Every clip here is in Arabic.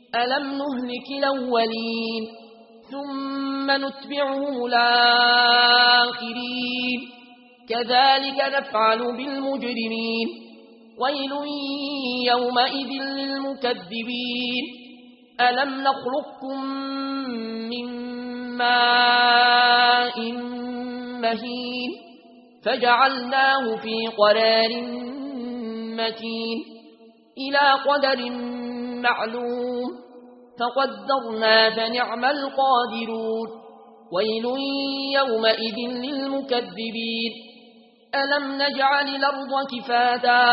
ألم نهلك الأولين ثم نتبعهم الآخرين كذلك نفعل بالمجرمين ويل يومئذ للمكذبين ألم نخلقكم من ماء مهين فجعلناه في قرار مكين إلى قدر معلوم فقدرنا فنعم القادرون ويل يومئذ للمكذبين ألم نجعل الأرض كفاتا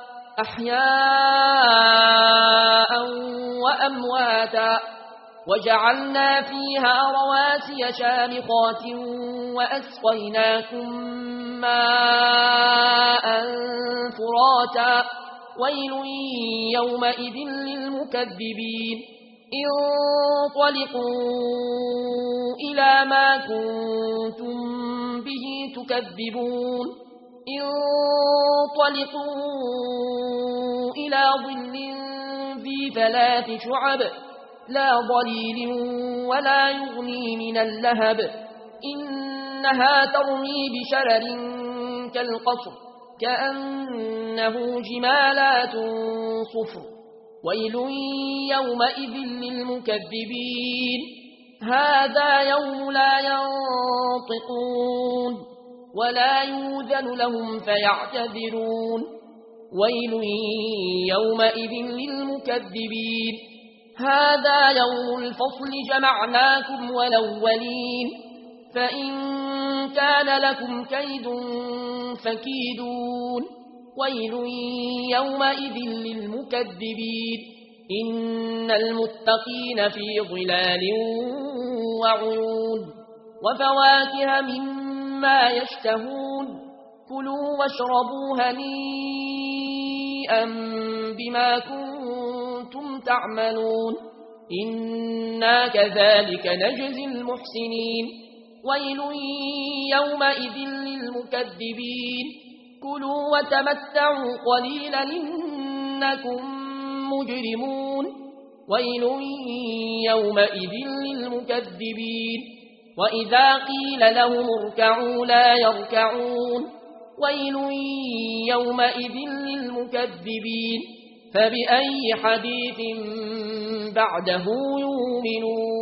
أحياء وأمواتا وجعلنا فيها رواسي شامخات وأسقيناكم ماء فراتا ويل يومئذ للمكذبين انطلقوا إلى ما كنتم به تكذبون انطلقوا إلى ظل ذي 3 شعب لا ضليل ولا يغني من اللهب إنها ترمي بشرر كالقصر كأنه جمالات صفر ويل يومئذ للمكذبين هذا يوم لا ينطقون ولا يوذن لهم فيعتذرون ويل يومئذ للمكذبين هذا يوم الفصل جمعناكم والأولين فإن كان لكم كيد فكيدون ويل يومئذ للمكذبين إن المتقين في ظلال وعيون وفواكه مما يشتهون كلوا واشربوا هنيئا بما كنتم تعملون إنا كذلك نجزي المحسنين ويل يومئذ للمكذبين كلوا وتمتعوا قليلا إنكم مجرمون ويل يومئذ للمكذبين وإذا قيل لهم اركعوا لا يركعون ويل يومئذ للمكذبين فبأي حديث بعده يؤمنون